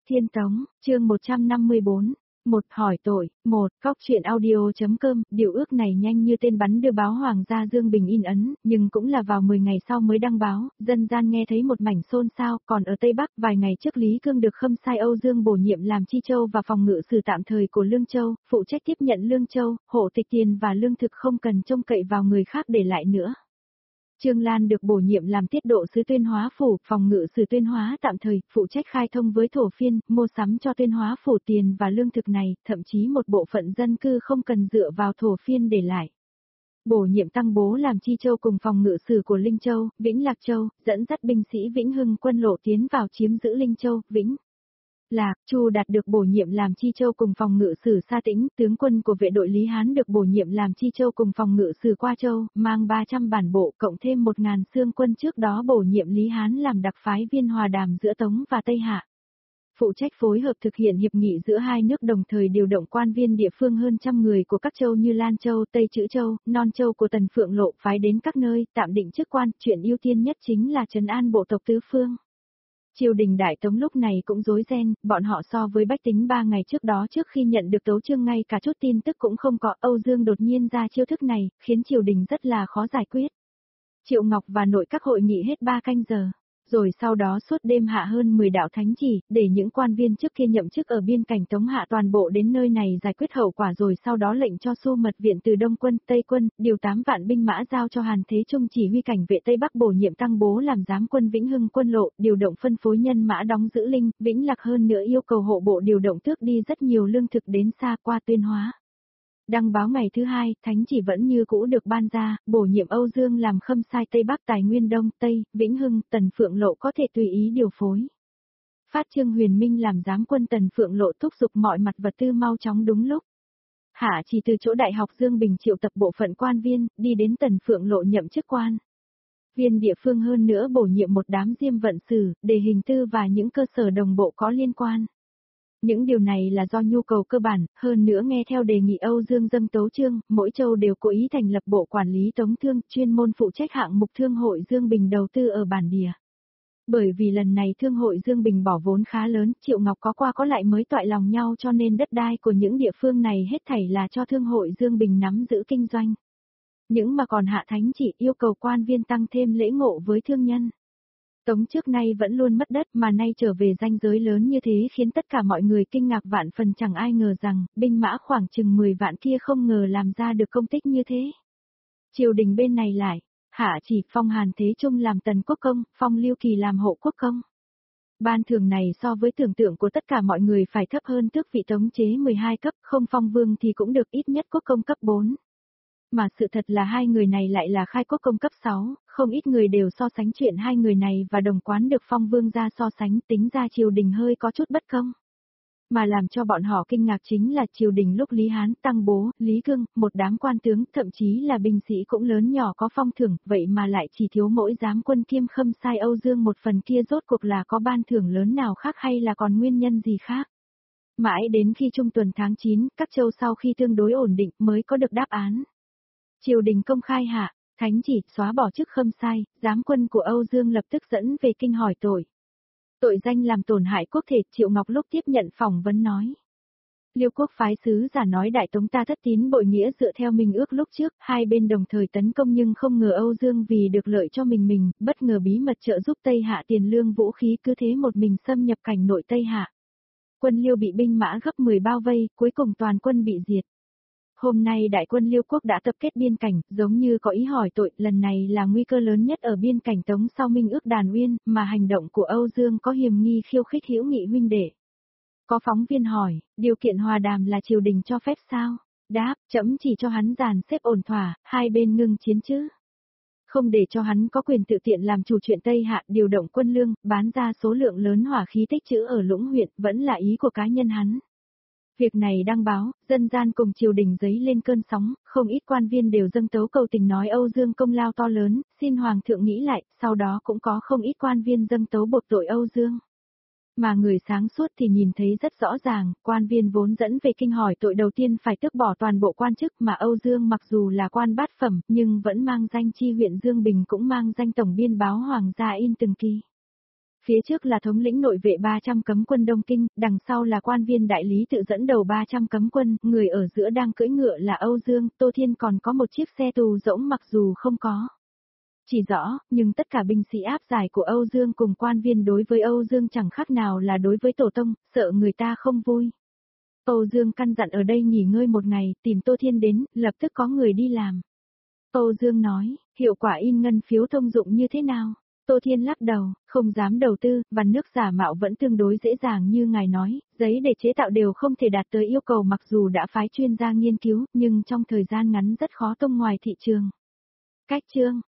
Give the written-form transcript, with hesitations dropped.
Thiên Tống, chương 154. Một hỏi tội, Cóc truyện audio.com, điều ước này nhanh như tên bắn đưa báo Hoàng gia Dương Bình in ấn, nhưng cũng là vào 10 ngày sau mới đăng báo, dân gian nghe thấy một mảnh xôn xao, còn ở Tây Bắc vài ngày trước Lý Cương được khâm sai Âu Dương bổ nhiệm làm Chi Châu và phòng ngự sử tạm thời của Lương Châu, phụ trách tiếp nhận Lương Châu, hộ tịch tiền và lương thực không cần trông cậy vào người khác để lại nữa. Trương Lan được bổ nhiệm làm tiết độ sứ Tuyên Hóa phủ, phòng ngự sử Tuyên Hóa tạm thời, phụ trách khai thông với thổ phiên, mua sắm cho Tuyên Hóa phủ tiền và lương thực này, thậm chí một bộ phận dân cư không cần dựa vào thổ phiên để lại. Bổ nhiệm Tăng Bố làm Chi Châu cùng phòng ngự sử của Linh Châu, Vĩnh Lạc Châu, dẫn dắt binh sĩ Vĩnh Hưng quân lộ tiến vào chiếm giữ Linh Châu, Vĩnh Lạc. Chu Đạt được bổ nhiệm làm Chi Châu cùng phòng ngự sử Sa Tĩnh, tướng quân của vệ đội Lý Hán được bổ nhiệm làm Chi Châu cùng phòng ngự sử Qua Châu, mang 300 bản bộ cộng thêm 1.000 xương quân trước đó bổ nhiệm Lý Hán làm đặc phái viên hòa đàm giữa Tống và Tây Hạ. Phụ trách phối hợp thực hiện hiệp nghị giữa hai nước, đồng thời điều động quan viên địa phương hơn trăm người của các châu như Lan Châu, Tây Trữ Châu, Non Châu của Tần Phượng Lộ phái đến các nơi, tạm định chức quan, chuyện ưu tiên nhất chính là trấn an bộ tộc tứ phương. Triều đình Đại Tống lúc này cũng rối ren, bọn họ so với bách tính 3 ngày trước đó trước khi nhận được tấu chương ngay cả chút tin tức cũng không có. Âu Dương đột nhiên ra chiêu thức này, khiến triều đình rất là khó giải quyết. Triệu Ngọc và nội các hội nghị hết 3 canh giờ, rồi sau đó suốt đêm hạ hơn 10 đạo thánh chỉ, để những quan viên trước kia nhậm chức ở biên cảnh Tống hạ toàn bộ đến nơi này giải quyết hậu quả, rồi sau đó lệnh cho Xu Mật viện từ Đông quân, Tây quân, điều 8 vạn binh mã giao cho Hàn Thế Trung chỉ huy cảnh vệ Tây Bắc, bổ nhiệm Tăng Bố làm giám quân Vĩnh Hưng quân lộ, điều động phân phối nhân mã đóng giữ Linh, Vĩnh Lạc, hơn nữa yêu cầu hộ bộ điều động tước đi rất nhiều lương thực đến xa qua Tuyên Hóa. Đăng báo ngày thứ hai, thánh chỉ vẫn như cũ được ban ra, bổ nhiệm Âu Dương làm khâm sai Tây Bắc, tài nguyên Đông, Tây, Vĩnh Hưng, Tần Phượng Lộ có thể tùy ý điều phối. Phát Trương Huyền Minh làm giám quân Tần Phượng Lộ thúc giục mọi mặt vật tư mau chóng đúng lúc. Hạ chỉ từ chỗ Đại học Dương Bình triệu tập bộ phận quan viên, đi đến Tần Phượng Lộ nhậm chức quan viên địa phương, hơn nữa bổ nhiệm một đám diêm vận sử, đề hình tư và những cơ sở đồng bộ có liên quan. Những điều này là do nhu cầu cơ bản, hơn nữa nghe theo đề nghị Âu Dương dâng tấu chương, mỗi châu đều cố ý thành lập bộ quản lý tống thương, chuyên môn phụ trách hạng mục thương hội Dương Bình đầu tư ở bản địa. Bởi vì lần này thương hội Dương Bình bỏ vốn khá lớn, Triệu Ngọc có qua có lại mới toại lòng nhau, cho nên đất đai của những địa phương này hết thảy là cho thương hội Dương Bình nắm giữ kinh doanh. Những mà còn hạ thánh chỉ yêu cầu quan viên tăng thêm lễ ngộ với thương nhân. Tống trước nay vẫn luôn mất đất, mà nay trở về ranh giới lớn như thế khiến tất cả mọi người kinh ngạc vạn phần, chẳng ai ngờ rằng, binh mã khoảng chừng 10 vạn kia không ngờ làm ra được công tích như thế. Triều đình bên này lại, hạ chỉ phong Hàn Thế Trung làm tần quốc công, phong Lưu Kỳ làm hộ quốc công. Ban thưởng này so với tưởng tượng của tất cả mọi người phải thấp hơn tước vị Tống chế 12 cấp, không phong vương thì cũng được ít nhất quốc công cấp 4. Mà sự thật là hai người này lại là khai quốc công cấp 6, không ít người đều so sánh chuyện hai người này và đồng quán được phong vương ra so sánh, tính ra triều đình hơi có chút bất công. Mà làm cho bọn họ kinh ngạc chính là triều đình lúc Lý Hán, Tăng Bố, Lý Cương, một đám quan tướng, thậm chí là binh sĩ cũng lớn nhỏ có phong thưởng, vậy mà lại chỉ thiếu mỗi giám quân kiêm khâm sai Âu Dương một phần kia, rốt cuộc là có ban thưởng lớn nào khác hay là còn nguyên nhân gì khác. Mãi đến khi trung tuần tháng 9, các châu sau khi tương đối ổn định mới có được đáp án. Triều đình công khai hạ thánh chỉ xóa bỏ chức khâm sai, giám quân của Âu Dương lập tức dẫn về kinh hỏi tội. Tội danh làm tổn hại quốc thể. Triệu Ngọc lúc tiếp nhận phỏng vấn nói. Liêu quốc phái sứ giả nói Đại Tống ta thất tín bội nghĩa, dựa theo minh ước lúc trước, hai bên đồng thời tấn công, nhưng không ngờ Âu Dương vì được lợi cho mình, bất ngờ bí mật trợ giúp Tây Hạ tiền lương vũ khí, cứ thế một mình xâm nhập cảnh nội Tây Hạ. Quân Liêu bị binh mã gấp 10 bao vây, cuối cùng toàn quân bị diệt. Hôm nay đại quân Liêu quốc đã tập kết biên cảnh, giống như có ý hỏi tội, lần này là nguy cơ lớn nhất ở biên cảnh Tống sau minh ước Đàn Uyên, mà hành động của Âu Dương có hiềm nghi khiêu khích hữu nghị huynh đệ. Có phóng viên hỏi, điều kiện hòa đàm là triều đình cho phép sao? Đáp, trẫm chỉ cho hắn dàn xếp ổn thỏa, hai bên ngưng chiến chứ. Không để cho hắn có quyền tự tiện làm chủ chuyện Tây Hạ, điều động quân lương, bán ra số lượng lớn hỏa khí tích trữ ở Lũng huyện, vẫn là ý của cá nhân hắn. Việc này đăng báo, dân gian cùng triều đình dấy lên cơn sóng, không ít quan viên đều dâng tấu cầu tình nói Âu Dương công lao to lớn, xin Hoàng thượng nghĩ lại, sau đó cũng có không ít quan viên dâng tấu buộc tội Âu Dương. Mà người sáng suốt thì nhìn thấy rất rõ ràng, quan viên vốn dẫn về kinh hỏi tội đầu tiên phải tước bỏ toàn bộ quan chức, mà Âu Dương mặc dù là quan bát phẩm, nhưng vẫn mang danh chi huyện Dương Bình, cũng mang danh tổng biên báo Hoàng gia in từng kỳ. Phía trước là thống lĩnh nội vệ 300 cấm quân Đông Kinh, đằng sau là quan viên đại lý tự dẫn đầu 300 cấm quân, người ở giữa đang cưỡi ngựa là Âu Dương, Tô Thiên còn có một chiếc xe tù rỗng mặc dù không có chỉ rõ, nhưng tất cả binh sĩ áp giải của Âu Dương cùng quan viên đối với Âu Dương chẳng khác nào là đối với tổ tông, sợ người ta không vui. Âu Dương căn dặn ở đây nghỉ ngơi một ngày, tìm Tô Thiên đến, lập tức có người đi làm. Âu Dương nói, hiệu quả in ngân phiếu thông dụng như thế nào? Tô Thiên lắc đầu, không dám đầu tư, vằn nước giả mạo vẫn tương đối dễ dàng như ngài nói, giấy để chế tạo đều không thể đạt tới yêu cầu mặc dù đã phái chuyên gia nghiên cứu, nhưng trong thời gian ngắn rất khó tung ngoài thị trường. Cách chương